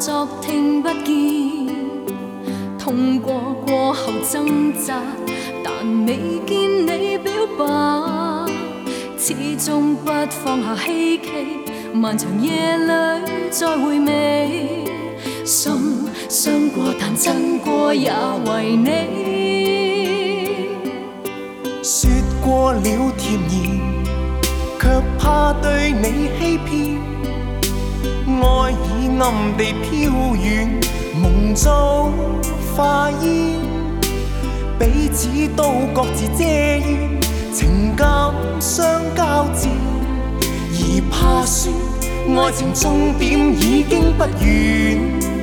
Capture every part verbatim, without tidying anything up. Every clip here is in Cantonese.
作聽不見，痛過過後掙扎，但未見你表白，始終不放下希冀，漫長夜裏再回味，心傷過但真過也為你， 說過了甜言，卻怕對你欺騙，愛已暗地飄遠，夢早化煙，彼此都各自遮掩，情感相交戰，而怕說愛情終點已經不遠，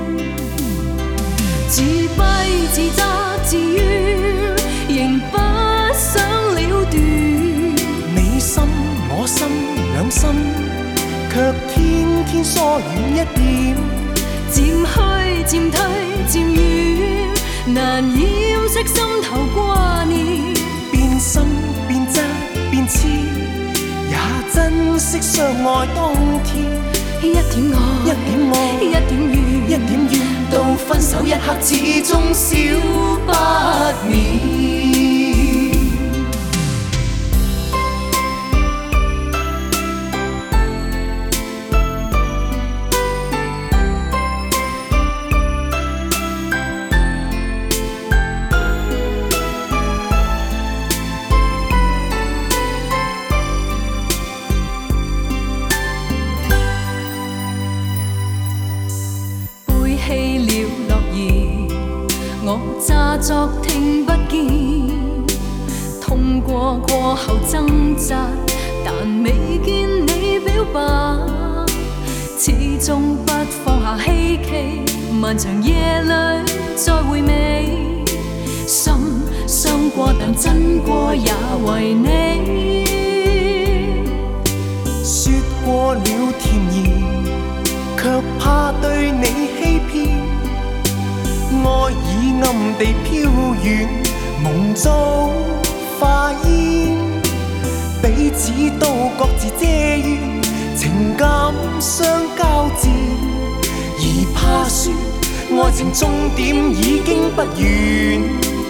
自閉自責自怨，仍不想了斷， 你心我心兩心，卻天天疏遠一點， 漸去漸退漸遠，難掩飾心頭掛念， 變心變質變痴，也珍惜相愛當天， 一點愛一點愛一點怨一點怨， 到分手一刻始終少不免。我詐作聽不見，痛過過後掙扎，但未見你表白，始終不放下希冀，漫長夜裏再回味，心傷過但真過也為你， 說過了甜言，卻怕對你欺騙，愛已暗地飄遠，夢早化煙，彼此都各自遮掩，情感相交戰，而怕說愛情終點已經不遠，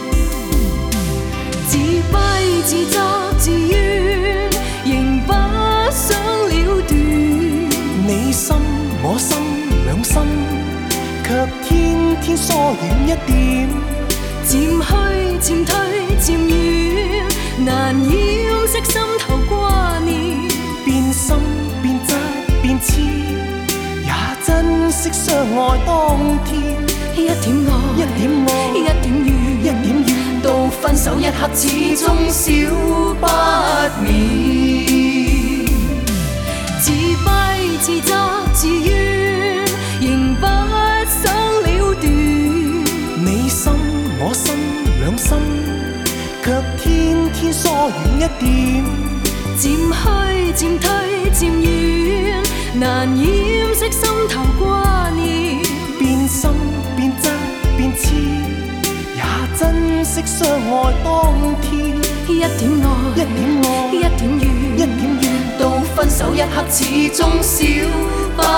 自閉自責自怨，仍不想了斷， 你心我心兩心，卻天天疏遠一點， 漸去漸退漸遠，難掩飾心頭掛念， 變心變質變痴，也珍惜相愛當天， 一點愛一點愛一點怨一點怨， 到分手一刻始終少不免，自閉自責自怨，仍不想了斷， 你心我心兩心，卻天天疏遠一點， 漸去漸退漸遠，難掩飾心頭掛念， 變心變質變痴，也珍惜相愛當天， 一點愛一點愛一點怨一點怨， 到分手一刻始終少不